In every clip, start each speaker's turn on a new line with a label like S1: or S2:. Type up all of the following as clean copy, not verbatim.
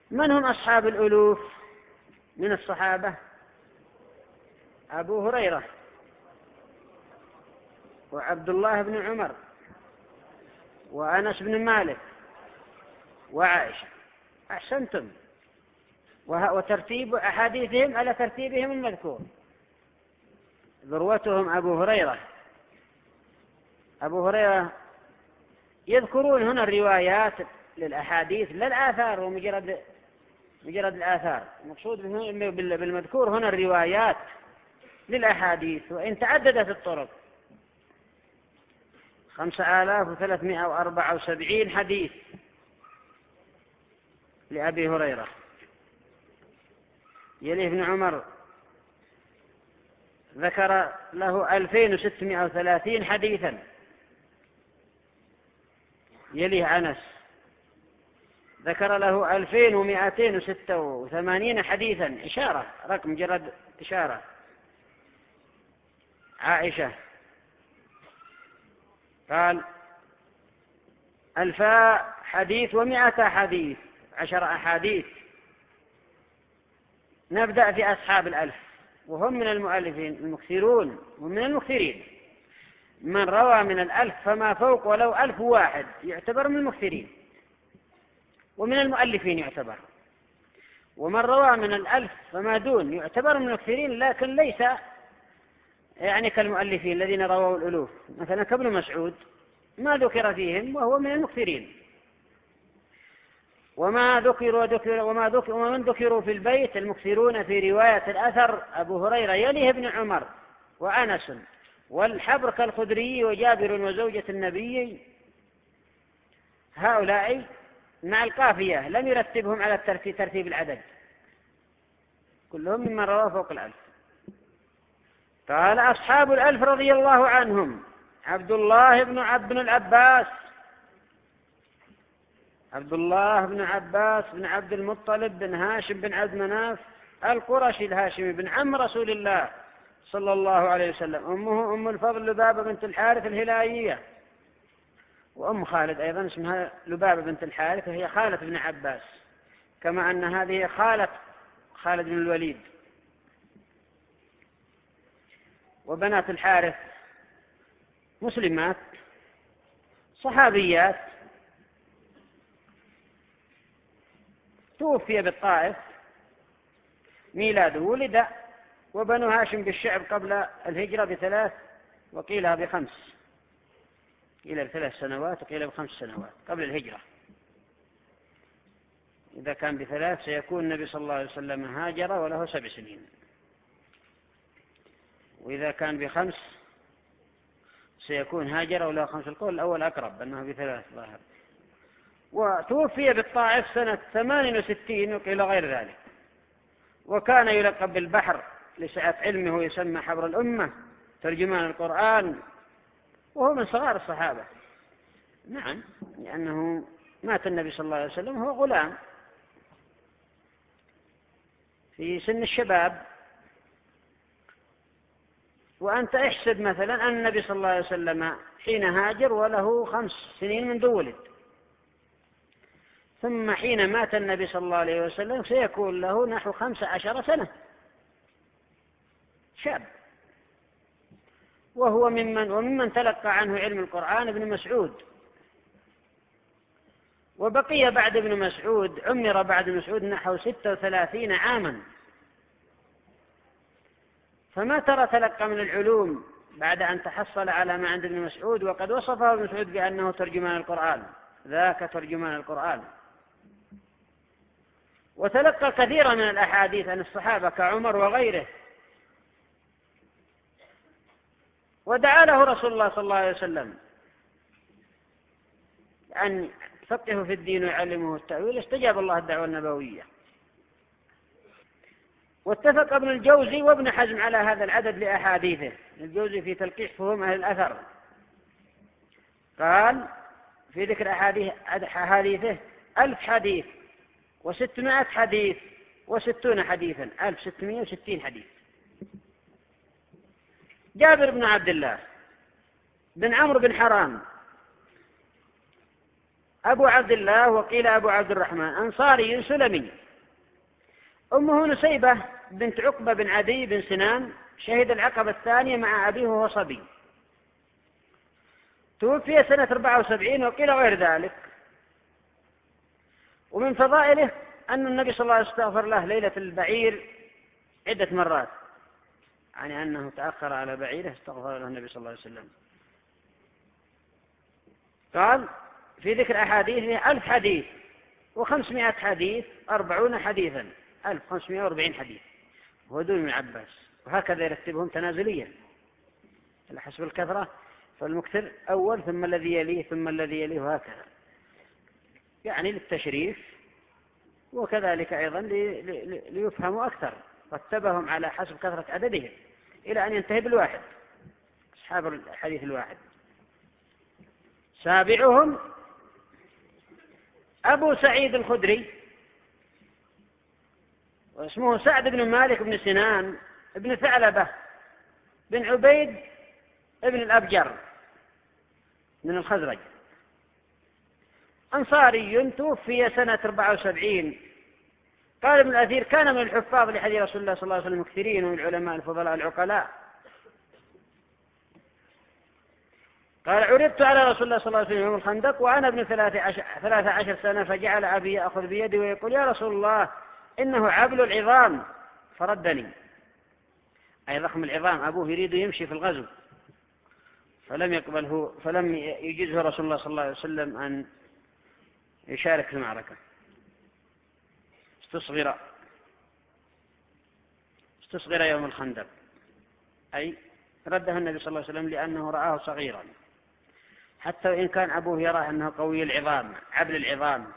S1: من هم أصحاب الألوف من الصحابة؟ أبو هريرة وعبد الله بن عمر وأنس بن مالك وعائشة. أحسنتم. وترتيب أحاديثهم على ترتيبهم المذكور. ذروتهم أبو هريرة. أبو هريرة يذكرون هنا الروايات للأحاديث لا الآثار ومجرد الآثار. المقصود بالمذكور هنا الروايات للأحاديث، وإن تعددت الطرق 5374 حديث لأبي هريرة. يليه ابن عمر ذكر له 2630 حديثا. يليه أنس ذكر له 2286 حديثا، إشارة، رقم مجرد إشارة. عائشة قال 1000 حديث و100 حديث، 10 أحاديث. نبدأ في أصحاب الألف، وهم من المؤلفين المكثرون ومن المكثرين. من روى من 1000 فما فوق ولو 1000 واحد يعتبر من المكثرين ومن المؤلفين يعتبر، ومن روى من 1000 فما دون يعتبر من المكثرين، لكن ليس يعني كالمؤلفين الذين رووا الألوف، مثلا كابن مسعود ما ذكر فيهم وهو من المكثرين. ومن ذكروا في البيت المكثرون في رواية الأثر أبو هريرة يليه ابن عمر وأنس والحبر كالخدري وجابر وزوجة النبي. هؤلاء مع القافية لم يرتبهم على ترتيب العدد، كلهم ممن رواه فوق 1000. قال أصحاب 1000 رضي الله عنهم: عبد الله بن العباس، عبد الله بن عباس بن عبد المطلب بن هاشم بن عبد مناف القرشي الهاشمي بن عم رسول الله صلى الله عليه وسلم. أمه أم الفضل لبابة بنت الحارث الهلالية، وأم خالد أيضا اسمها لبابة بنت الحارث، وهي خالة ابن عباس، كما أن هذه خالة خالد بن الوليد. وبنات الحارث مسلمات صحابيات. توفي بالطائف ميلاده، ولد وبنو هاشم بالشعب قبل الهجرة ب3 وقيلها ب5، قيل ب3 سنوات وقيل ب5 سنوات قبل الهجرة. إذا كان ب3 سيكون النبي صلى الله عليه وسلم هاجر وله 7 سنين، وإذا كان ب5 سيكون هاجر وله 5. القول الأول أقرب أنه ب3 ظاهر. وتوفي بالطائف سنة 68 وقيل غير ذلك. وكان يلقب بالبحر لسعة علمه، ويسمى حبر الأمة، ترجمان القرآن، وهو من صغار الصحابة. نعم، لأنه مات النبي صلى الله عليه وسلم هو غلام في سن الشباب. وأنت احسب مثلا أن النبي صلى الله عليه وسلم حين هاجر وله 5 سنين منذ ولد، ثم حين مات النبي صلى الله عليه وسلم سيكون له نحو 15 سنة، شاب. وهو وممن تلقى عنه علم القرآن ابن مسعود. وبقي بعد ابن مسعود، عمر بعد مسعود نحو 36 عاما. فما ترى تلقى من العلوم بعد أن تحصل على ما عند ابن مسعود، وقد وصفه ابن مسعود بأنه ترجمان القرآن، ذاك ترجمان القرآن. وتلقى كثيرا من الأحاديث عن الصحابة كعمر وغيره. ودعا له رسول الله صلى الله عليه وسلم أن يفقهه في الدين ويعلمه التأويل، استجاب الله الدعوة النبوية. واتفق ابن الجوزي وابن حزم على هذا العدد لأحاديثه. الجوزي في تلقيح فهم أهل الأثر قال في ذكر أحاديثه 1000 حديث و600 حديث و60 حديثا، 1660 حديث. جابر بن عبد الله بن عمرو بن حرام أبو عبد الله وقيل أبو عبد الرحمن، أنصاري سلمي. أمه نسيبة بنت عقبة بن عدي بن سنان، شهد العقبة الثانية مع أبيه وهو صبي، توفي سنة 74 وقيل غير ذلك. ومن فضائله أن النبي صلى الله عليه وسلم استغفر له ليلة البعير عدة مرات، يعني أنه تأخر على بعيره استغفر له النبي صلى الله عليه وسلم. قال في ذكر أحاديثه 1000 حديث و500 حديث 40 حديثا، 1540 حديث، وهو دون ابن عباس. وهكذا يرتبهم تنازليا على حسب الكثرة، فالمكثر أول ثم الذي يليه ثم الذي يليه، وهكذا يعني للتشريف، وكذلك أيضا ليفهموا أكثر، رتبهم على حسب كثرة عددهم إلى أن ينتهي بالواحد، أصحاب الحديث الواحد. سابعهم أبو سعيد الخدري، واسمه سعد بن مالك بن سنان بن ثعلبة بن عبيد ابن الأبجر من الخزرج، أنصاري، توفي سنة 74. قال ابن الأثير كان من الحفاظ لحديث رسول الله صلى الله عليه وسلم مكثرين، ومن العلماء الفضلاء العقلاء. قال عرضت على رسول الله صلى الله عليه وسلم يوم الخندق وأنا ابن 13 سنة، فجعل أبي يأخذ بيدي ويقول يا رسول الله إنه عبل العظام، فردني، أي ضخم العظام، أبوه يريد يمشي في الغزو فلم يجزه رسول الله صلى الله عليه وسلم أن يشارك في المعركة، استصغر يوم الخندق، أي رده النبي صلى الله عليه وسلم لأنه رآه صغيرا، حتى وإن كان أبوه يرى أنه قوي العظام عبل العظام.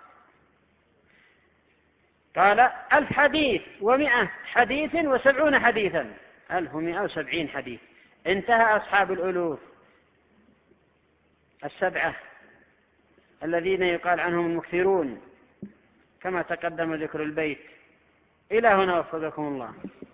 S1: قال 1000 حديث و100 حديث و70 حديثا، 1170 حديث. انتهى أصحاب الألوف السبعة الذين يقال عنهم المكثرون كما تقدم ذكر البيت. إلى هنا وفقكم الله.